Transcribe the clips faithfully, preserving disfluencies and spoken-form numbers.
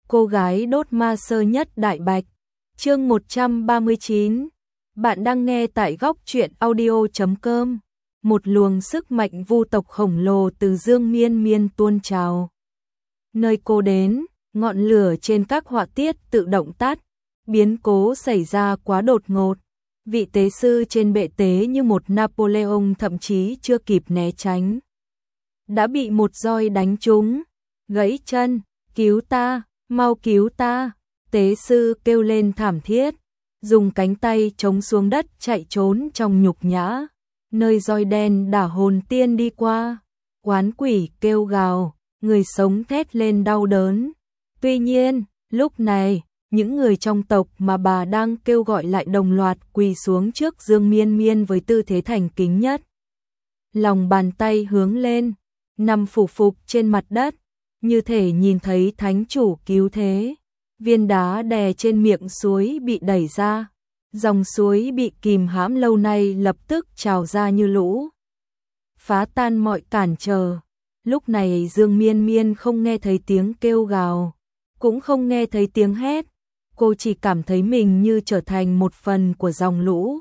Cô gái đốt ma sơ nhất đại bạch. Chương một trăm ba mươi chín. Bạn đang nghe tại góc truyện audio chấm com. Một luồng sức mạnh vu tộc khổng lồ từ Dương Miên Miên tuôn trào. Nơi cô đến, ngọn lửa trên các họa tiết tự động tắt, biến cố xảy ra quá đột ngột. Vị tế sư trên bệ tế như một Napoleon thậm chí chưa kịp né tránh, đã bị một roi đánh trúng, gãy chân. Cứu ta, mau cứu ta, tế sư kêu lên thảm thiết, dùng cánh tay chống xuống đất chạy trốn trong nhục nhã. Nơi roi đen đả hồn tiên đi qua, oán quỷ kêu gào, người sống thét lên đau đớn. Tuy nhiên, lúc này, những người trong tộc mà bà đang kêu gọi lại đồng loạt quỳ xuống trước Dương Miên Miên với tư thế thành kính nhất. Lòng bàn tay hướng lên, nằm phủ phục trên mặt đất, như thể nhìn thấy thánh chủ cứu thế. Viên đá đè trên miệng suối bị đẩy ra, dòng suối bị kìm hãm lâu nay lập tức trào ra như lũ, phá tan mọi cản trở. Lúc này Dương Miên Miên không nghe thấy tiếng kêu gào, cũng không nghe thấy tiếng hét, cô chỉ cảm thấy mình như trở thành một phần của dòng lũ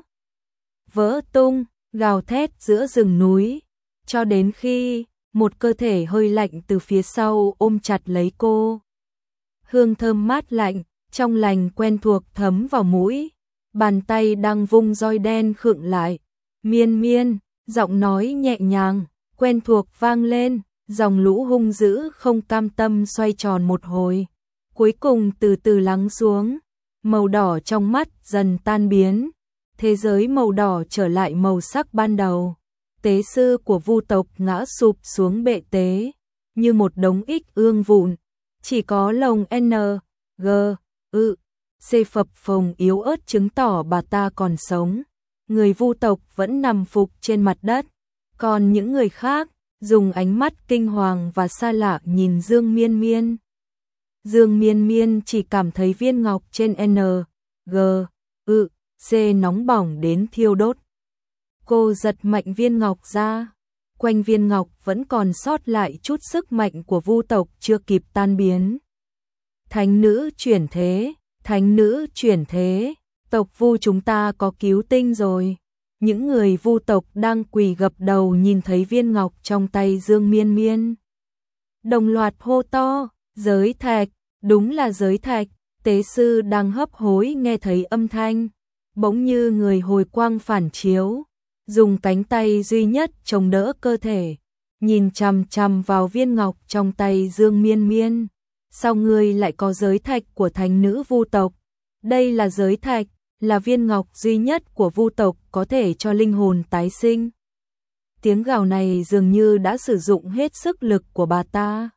vỡ tung, gào thét giữa rừng núi, cho đến khi một cơ thể hơi lạnh từ phía sau ôm chặt lấy cô. Hương thơm mát lạnh, trong lành quen thuộc thấm vào mũi, bàn tay đang vung roi đen khựng lại. Miên Miên, giọng nói nhẹ nhàng, quen thuộc vang lên, dòng lũ hung dữ không cam tâm xoay tròn một hồi, cuối cùng từ từ lắng xuống, màu đỏ trong mắt dần tan biến, thế giới màu đỏ trở lại màu sắc ban đầu. Tế sư của vu tộc ngã sụp xuống bệ tế, như một đống ích ương vụn, chỉ có lồng N, G, ư, C phập phồng yếu ớt chứng tỏ bà ta còn sống. Người vu tộc vẫn nằm phục trên mặt đất, còn những người khác dùng ánh mắt kinh hoàng và xa lạ nhìn Dương Miên Miên. Dương Miên Miên chỉ cảm thấy viên ngọc trên N, G, ư, C nóng bỏng đến thiêu đốt. Cô giật mạnh viên ngọc ra, quanh viên ngọc vẫn còn sót lại chút sức mạnh của vu tộc chưa kịp tan biến. Thánh nữ chuyển thế, thánh nữ chuyển thế, tộc vu chúng ta có cứu tinh rồi. Những người vu tộc đang quỳ gập đầu nhìn thấy viên ngọc trong tay Dương Miên Miên, đồng loạt hô to, giới thạch, đúng là giới thạch. Tế sư đang hấp hối nghe thấy âm thanh, bỗng như người hồi quang phản chiếu, dùng cánh tay duy nhất chống đỡ cơ thể, nhìn chằm chằm vào viên ngọc trong tay Dương Miên Miên. Sao ngươi lại có giới thạch của thánh nữ vu tộc? Đây là giới thạch, là viên ngọc duy nhất của vu tộc có thể cho linh hồn tái sinh. Tiếng gào này dường như đã sử dụng hết sức lực của bà ta.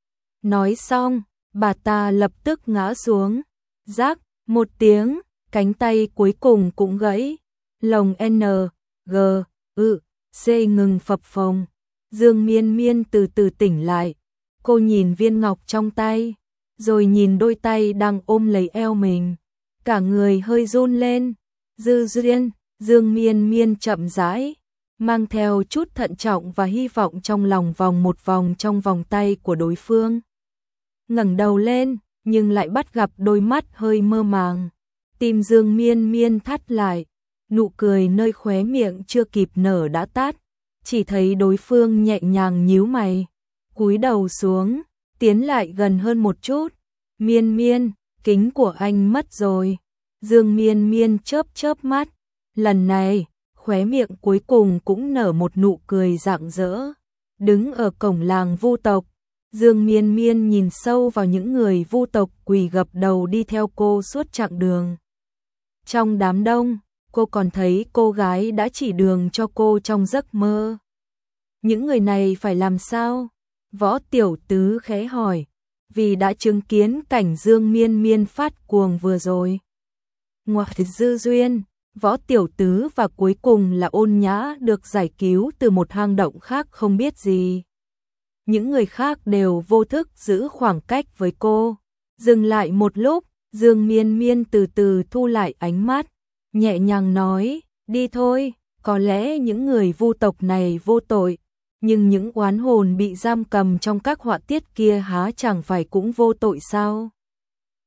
Nói xong, bà ta lập tức ngã xuống. Rắc, một tiếng, cánh tay cuối cùng cũng gãy. Lồng N, G, ư, C ngừng phập phồng. Dương Miên Miên từ từ tỉnh lại. Cô nhìn viên ngọc trong tay, rồi nhìn đôi tay đang ôm lấy eo mình. Cả người hơi run lên. Dư duyên, Dương Miên Miên chậm rãi, mang theo chút thận trọng và hy vọng trong lòng vòng một vòng trong vòng tay của đối phương. Ngẩng đầu lên, nhưng lại bắt gặp đôi mắt hơi mơ màng. Tim Dương Miên Miên thắt lại, nụ cười nơi khóe miệng chưa kịp nở đã tắt, chỉ thấy đối phương nhẹ nhàng nhíu mày, cúi đầu xuống, tiến lại gần hơn một chút. Miên Miên, kính của anh mất rồi. Dương Miên Miên chớp chớp mắt, lần này, khóe miệng cuối cùng cũng nở một nụ cười rạng rỡ. Đứng ở cổng làng vu tộc, Dương Miên Miên nhìn sâu vào những người vu tộc quỳ gập đầu đi theo cô suốt chặng đường. Trong đám đông, cô còn thấy cô gái đã chỉ đường cho cô trong giấc mơ. Những người này phải làm sao? Võ Tiểu Tứ khẽ hỏi, vì đã chứng kiến cảnh Dương Miên Miên phát cuồng vừa rồi. Ngoại dư duyên, Võ Tiểu Tứ và cuối cùng là Ôn Nhã được giải cứu từ một hang động khác không biết gì. Những người khác đều vô thức giữ khoảng cách với cô. Dừng lại một lúc, Dương Miên Miên từ từ thu lại ánh mắt, nhẹ nhàng nói, đi thôi, có lẽ những người vu tộc này vô tội, nhưng những oán hồn bị giam cầm trong các họa tiết kia há chẳng phải cũng vô tội sao?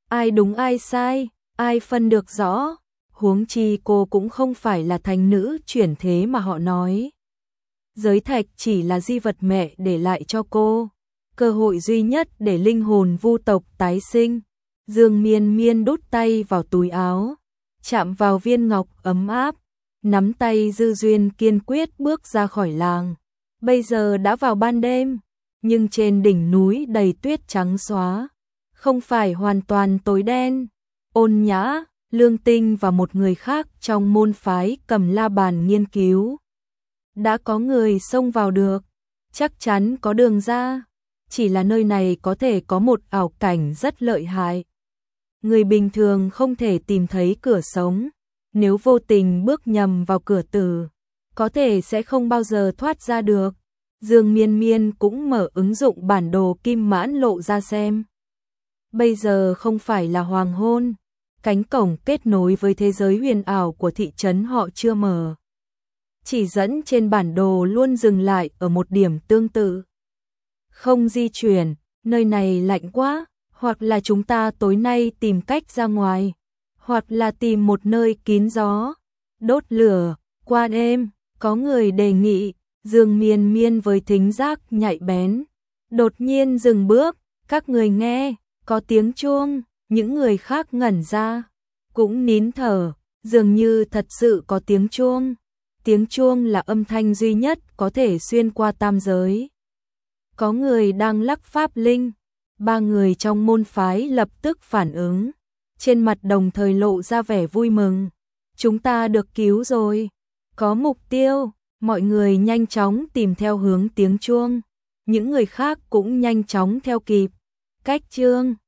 ai đúng ai sai, ai phân được rõ, huống chi cô cũng không phải là thánh nữ chuyển thế mà họ nói. Giới thạch chỉ là di vật mẹ để lại cho cô, cơ hội duy nhất để linh hồn vu tộc tái sinh. Dương Miên Miên đút tay vào túi áo, chạm vào viên ngọc ấm áp, nắm tay Dư Duyên kiên quyết bước ra khỏi làng. Bây giờ đã vào ban đêm, nhưng trên đỉnh núi đầy tuyết trắng xóa, không phải hoàn toàn tối đen. Ôn Nhã, Lương Tinh và một người khác trong môn phái Cầm La Bàn nghiên cứu. Đã có người xông vào được, chắc chắn có đường ra, chỉ là nơi này có thể có một ảo cảnh rất lợi hại. Người bình thường không thể tìm thấy cửa sống, nếu vô tình bước nhầm vào cửa tử, có thể sẽ không bao giờ thoát ra được. Dương Miên Miên cũng mở ứng dụng bản đồ Kim Mãn Lộ ra xem. Bây giờ không phải là hoàng hôn, cánh cổng kết nối với thế giới huyền ảo của thị trấn họ chưa mở. Chỉ dẫn trên bản đồ luôn dừng lại ở một điểm tương tự. Không di chuyển, nơi này lạnh quá, hoặc là chúng ta tối nay tìm cách ra ngoài, hoặc là tìm một nơi kín gió, đốt lửa, qua đêm. Có người đề nghị. Dương Miên Miên với thính giác nhạy bén, đột nhiên dừng bước. Các người nghe, có tiếng chuông. Những người khác ngẩn ra, cũng nín thở, dường như thật sự có tiếng chuông. Tiếng chuông là âm thanh duy nhất có thể xuyên qua tam giới. Có người đang lắc pháp linh. Ba người trong môn phái lập tức phản ứng, trên mặt đồng thời lộ ra vẻ vui mừng. Chúng ta được cứu rồi, có mục tiêu. Mọi người nhanh chóng tìm theo hướng tiếng chuông, những người khác cũng nhanh chóng theo kịp. Cách chương